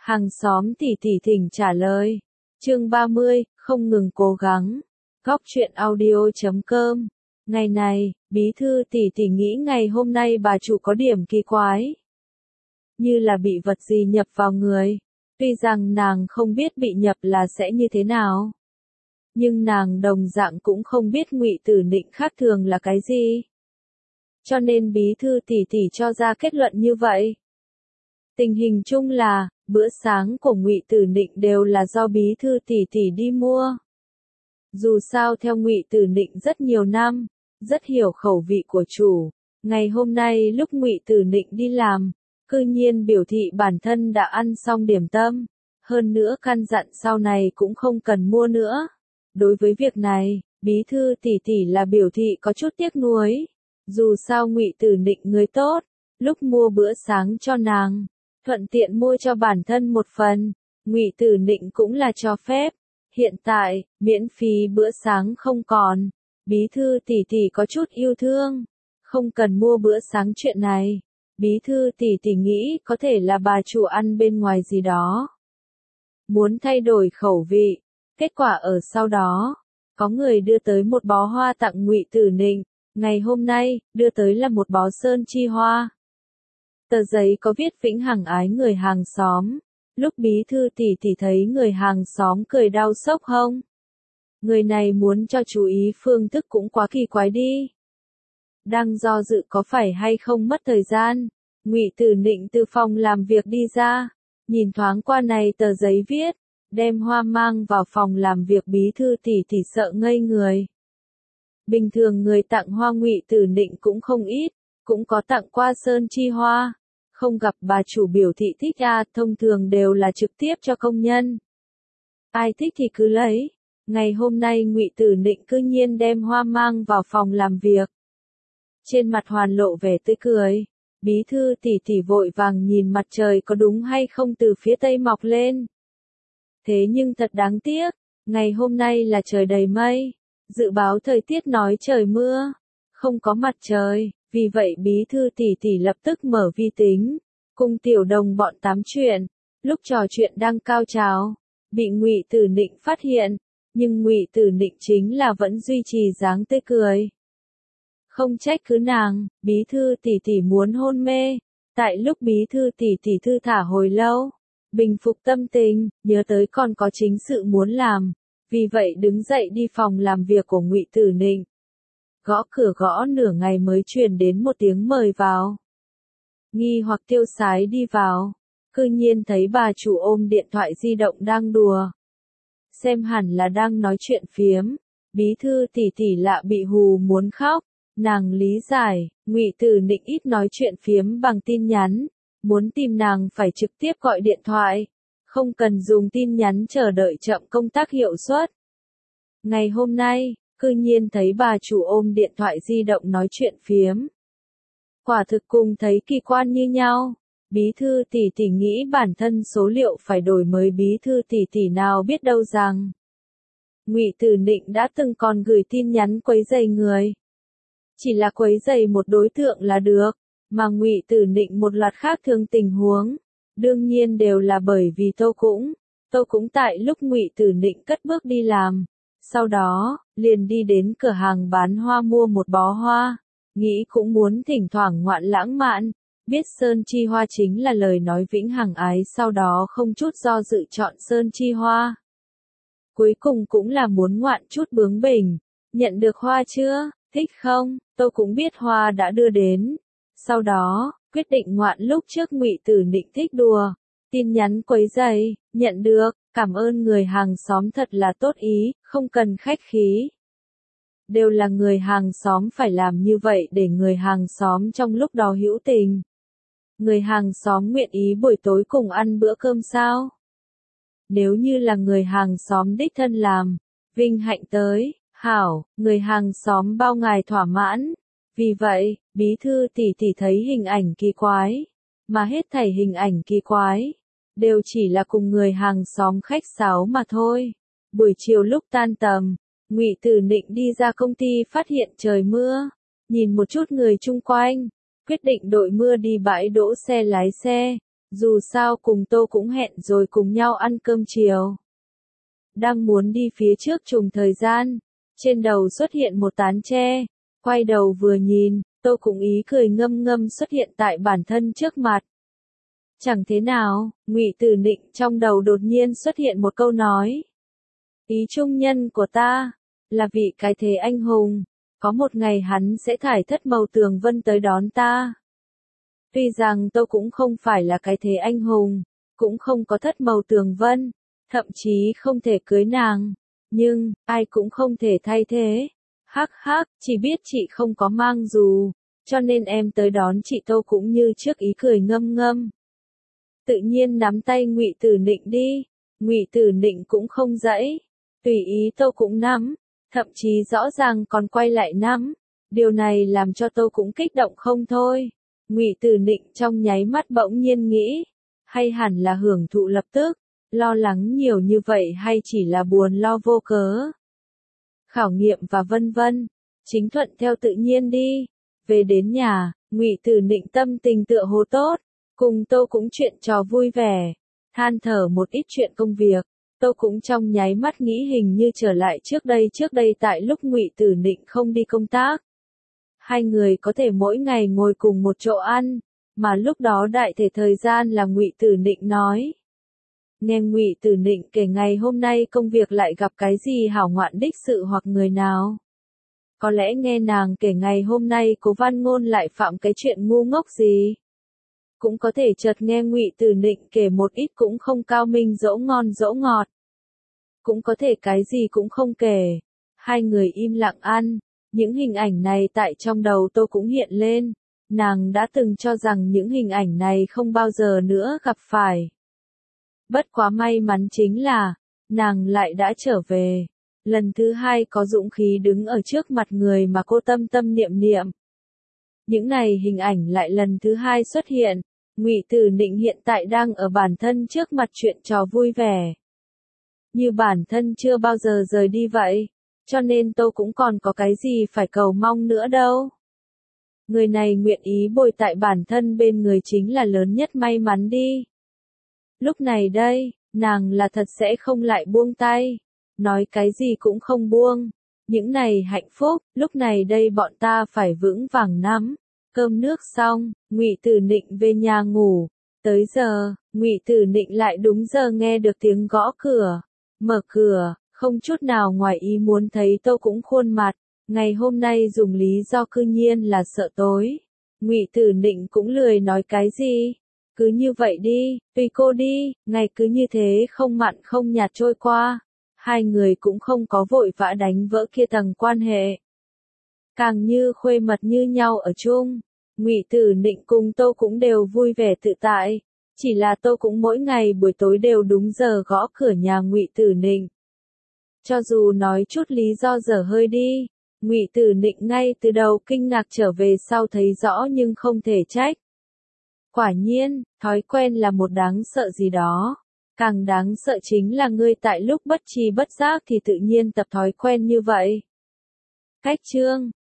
Hàng xóm tỉ tỉ thỉnh trả lời. Chương 30, không ngừng cố gắng. Góc truyện audio.com. Ngày này, bí thư tỉ tỉ nghĩ ngày hôm nay bà chủ có điểm kỳ quái. Như là bị vật gì nhập vào người. Tuy rằng nàng không biết bị nhập là sẽ như thế nào. Nhưng nàng đồng dạng cũng không biết Ngụy Tử Nịnh khác thường là cái gì. Cho nên bí thư tỉ tỉ cho ra kết luận như vậy. Tình hình chung là, bữa sáng của Ngụy Tử Nịnh đều là do bí thư tỉ tỉ đi mua. Dù sao theo Ngụy Tử Nịnh rất nhiều năm, rất hiểu khẩu vị của chủ. Ngày hôm nay lúc Ngụy Tử Nịnh đi làm, cư nhiên biểu thị bản thân đã ăn xong điểm tâm. Hơn nữa căn dặn sau này cũng không cần mua nữa. Đối với việc này, bí thư tỉ tỉ là biểu thị có chút tiếc nuối. Dù sao Ngụy Tử Nịnh người tốt, lúc mua bữa sáng cho nàng, thuận tiện mua cho bản thân một phần, Ngụy Tử Nịnh cũng là cho phép. Hiện tại, miễn phí bữa sáng không còn, bí thư tỉ tỉ có chút yêu thương, không cần mua bữa sáng chuyện này. Bí thư tỉ tỉ nghĩ có thể là bà chủ ăn bên ngoài gì đó. Muốn thay đổi khẩu vị, kết quả ở sau đó, có người đưa tới một bó hoa tặng Ngụy Tử Nịnh, ngày hôm nay, đưa tới là một bó sơn chi hoa. Tờ giấy có viết vĩnh hằng ái người hàng xóm. Lúc bí thư tỉ tỉ thấy người hàng xóm cười đau sốc hông. Người này muốn cho chú ý phương thức cũng quá kỳ quái đi. Đang do dự có phải hay không mất thời gian, Ngụy Tử Nịnh từ phòng làm việc đi ra, nhìn thoáng qua này tờ giấy viết, đem hoa mang vào phòng làm việc bí thư tỉ tỉ sợ ngây người. Bình thường người tặng hoa Ngụy Tử Nịnh cũng không ít, cũng có tặng qua sơn chi hoa. Không gặp bà chủ biểu thị thích thông thường đều là trực tiếp cho công nhân. Ai thích thì cứ lấy. Ngày hôm nay Ngụy Tử Nịnh cư nhiên đem hoa mang vào phòng làm việc. Trên mặt hoàn lộ vẻ tươi cười. Bí thư tỉ tỉ vội vàng nhìn mặt trời có đúng hay không từ phía tây mọc lên. Thế nhưng thật đáng tiếc, ngày hôm nay là trời đầy mây. Dự báo thời tiết nói trời mưa, không có mặt trời. Vì vậy bí thư tỉ tỉ lập tức mở vi tính, cùng tiểu đồng bọn tám chuyện. Lúc trò chuyện đang cao trào, bị Ngụy Tử Nịnh phát hiện, nhưng Ngụy Tử Nịnh chính là vẫn duy trì dáng tươi cười. Không trách cứ nàng, bí thư tỉ tỉ muốn hôn mê. Tại lúc bí thư tỉ tỉ thư thả hồi lâu, bình phục tâm tình, nhớ tới còn có chính sự muốn làm, vì vậy đứng dậy đi phòng làm việc của Ngụy Tử Nịnh. Gõ cửa gõ nửa ngày mới truyền đến một tiếng mời vào. Nghi hoặc tiêu sái đi vào, cư nhiên thấy bà chủ ôm điện thoại di động đang đùa. Xem hẳn là đang nói chuyện phiếm, bí thư tỉ tỉ lạ bị hù muốn khóc, nàng lý giải, Ngụy Tử Nịnh ít nói chuyện phiếm bằng tin nhắn, muốn tìm nàng phải trực tiếp gọi điện thoại, không cần dùng tin nhắn chờ đợi chậm công tác hiệu suất. Ngày hôm nay, cư nhiên thấy bà chủ ôm điện thoại di động nói chuyện phiếm. Quả thực cùng thấy kỳ quan như nhau. Bí thư tỉ tỉ nghĩ bản thân số liệu phải đổi mới bí thư tỉ tỉ nào biết đâu rằng. Ngụy Tử Nịnh đã từng còn gửi tin nhắn quấy rầy người. Chỉ là quấy rầy một đối tượng là được, mà Ngụy Tử Nịnh một loạt khác thường tình huống. Đương nhiên đều là bởi vì Tô cũng tại lúc Ngụy Tử Nịnh cất bước đi làm. Sau đó, liền đi đến cửa hàng bán hoa mua một bó hoa, nghĩ cũng muốn thỉnh thoảng ngoạn lãng mạn, biết sơn chi hoa chính là lời nói vĩnh hằng ái, sau đó không chút do dự chọn sơn chi hoa. Cuối cùng cũng là muốn ngoạn chút bướng bỉnh, nhận được hoa chưa, thích không, tôi cũng biết hoa đã đưa đến. Sau đó, quyết định ngoạn lúc trước Ngụy Tử Nịnh thích đùa, tin nhắn quấy rầy, nhận được. Cảm ơn người hàng xóm thật là tốt ý, không cần khách khí. Đều là người hàng xóm phải làm như vậy để người hàng xóm trong lúc đó hữu tình. Người hàng xóm nguyện ý buổi tối cùng ăn bữa cơm sao? Nếu như là người hàng xóm đích thân làm, vinh hạnh tới, hảo, người hàng xóm bao ngài thỏa mãn. Vì vậy, bí thư tỉ tỉ thấy hình ảnh kỳ quái, mà hết thảy hình ảnh kỳ quái đều chỉ là cùng người hàng xóm khách sáo mà thôi. Buổi chiều lúc tan tầm, Ngụy Tử Nịnh đi ra công ty phát hiện trời mưa, nhìn một chút người chung quanh, quyết định đội mưa đi bãi đỗ xe lái xe, Dù sao cùng Tô cũng hẹn rồi cùng nhau ăn cơm chiều. Đang muốn đi phía trước trùng thời gian, trên đầu xuất hiện một tán tre, quay đầu vừa nhìn, Tô cũng ý cười ngâm ngâm xuất hiện tại bản thân trước mặt. Chẳng thế nào, Ngụy Tử Nịnh trong đầu đột nhiên xuất hiện một câu nói. Ý trung nhân của ta, là vị cái thế anh hùng, có một ngày hắn sẽ thải thất màu tường vân tới đón ta. Tuy rằng Tô cũng không phải là cái thế anh hùng, cũng không có thất màu tường vân, thậm chí không thể cưới nàng, nhưng, ai cũng không thể thay thế. Hắc hắc, chỉ biết chị không có mang dù, cho nên em tới đón chị. Tô cũng như trước ý cười ngâm ngâm. Tự nhiên nắm tay Ngụy Tử Nịnh đi, Ngụy Tử Nịnh cũng không dãy, tùy ý Tô cũng nắm, thậm chí rõ ràng còn quay lại nắm. Điều này làm cho Tô cũng kích động không thôi. Ngụy Tử Nịnh trong nháy mắt bỗng nhiên nghĩ, hay hẳn là hưởng thụ lập tức, lo lắng nhiều như vậy hay chỉ là buồn lo vô cớ. Khảo nghiệm và vân vân, chính thuận theo tự nhiên đi. Về đến nhà, Ngụy Tử Nịnh tâm tình tựa hồ tốt, cùng Tô cũng chuyện trò vui vẻ, than thở một ít chuyện công việc. Tô cũng trong nháy mắt nghĩ hình như trở lại trước đây tại lúc Ngụy Tử Nịnh không đi công tác. Hai người có thể mỗi ngày ngồi cùng một chỗ ăn, mà lúc đó đại thể thời gian là Ngụy Tử Nịnh nói. Nghe Ngụy Tử Nịnh kể ngày hôm nay công việc lại gặp cái gì hảo ngoạn đích sự hoặc người nào. Có lẽ nghe nàng kể ngày hôm nay Cố Văn Ngôn lại phạm cái chuyện ngu ngốc gì. Cũng có thể chợt nghe Ngụy Tử Nịnh kể một ít cũng không cao minh dỗ ngon dỗ ngọt. Cũng có thể cái gì cũng không kể. Hai người im lặng ăn. Những hình ảnh này tại trong đầu Tô cũng hiện lên. Nàng đã từng cho rằng những hình ảnh này không bao giờ nữa gặp phải. Bất quá may mắn chính là, nàng lại đã trở về. Lần thứ hai có dũng khí đứng ở trước mặt người mà cô tâm tâm niệm niệm. Những này hình ảnh lại lần thứ hai xuất hiện. Ngụy Tử Nịnh hiện tại đang ở bản thân trước mặt chuyện trò vui vẻ. Như bản thân chưa bao giờ rời đi vậy. Cho nên Tô cũng còn có cái gì phải cầu mong nữa đâu. Người này nguyện ý bồi tại bản thân bên người chính là lớn nhất may mắn đi. Lúc này đây, nàng là thật sẽ không lại buông tay. Nói cái gì cũng không buông. Những này hạnh phúc, lúc này đây bọn ta phải vững vàng nắm. Cơm nước xong, Ngụy Tử Nịnh về nhà ngủ. Tới giờ, Ngụy Tử Nịnh lại đúng giờ nghe được tiếng gõ cửa. Mở cửa, không chút nào ngoài ý muốn thấy Tô cũng khuôn mặt. Ngày hôm nay dùng lý do cư nhiên là sợ tối. Ngụy Tử Nịnh cũng lười nói cái gì. Cứ như vậy đi, tùy cô đi, ngày cứ như thế không mặn không nhạt trôi qua. Hai người cũng không có vội vã đánh vỡ kia tầng quan hệ. Càng như khuê mật như nhau ở chung. Ngụy Tử Nịnh cùng Tô cũng đều vui vẻ tự tại. Chỉ là Tô cũng mỗi ngày buổi tối đều đúng giờ gõ cửa nhà Ngụy Tử Nịnh. Cho dù nói chút lý do dở hơi đi, Ngụy Tử Nịnh ngay từ đầu kinh ngạc trở về sau thấy rõ nhưng không thể trách. Quả nhiên, thói quen là một đáng sợ gì đó. Càng đáng sợ chính là ngươi tại lúc bất tri bất giác thì tự nhiên tập thói quen như vậy. Cách chương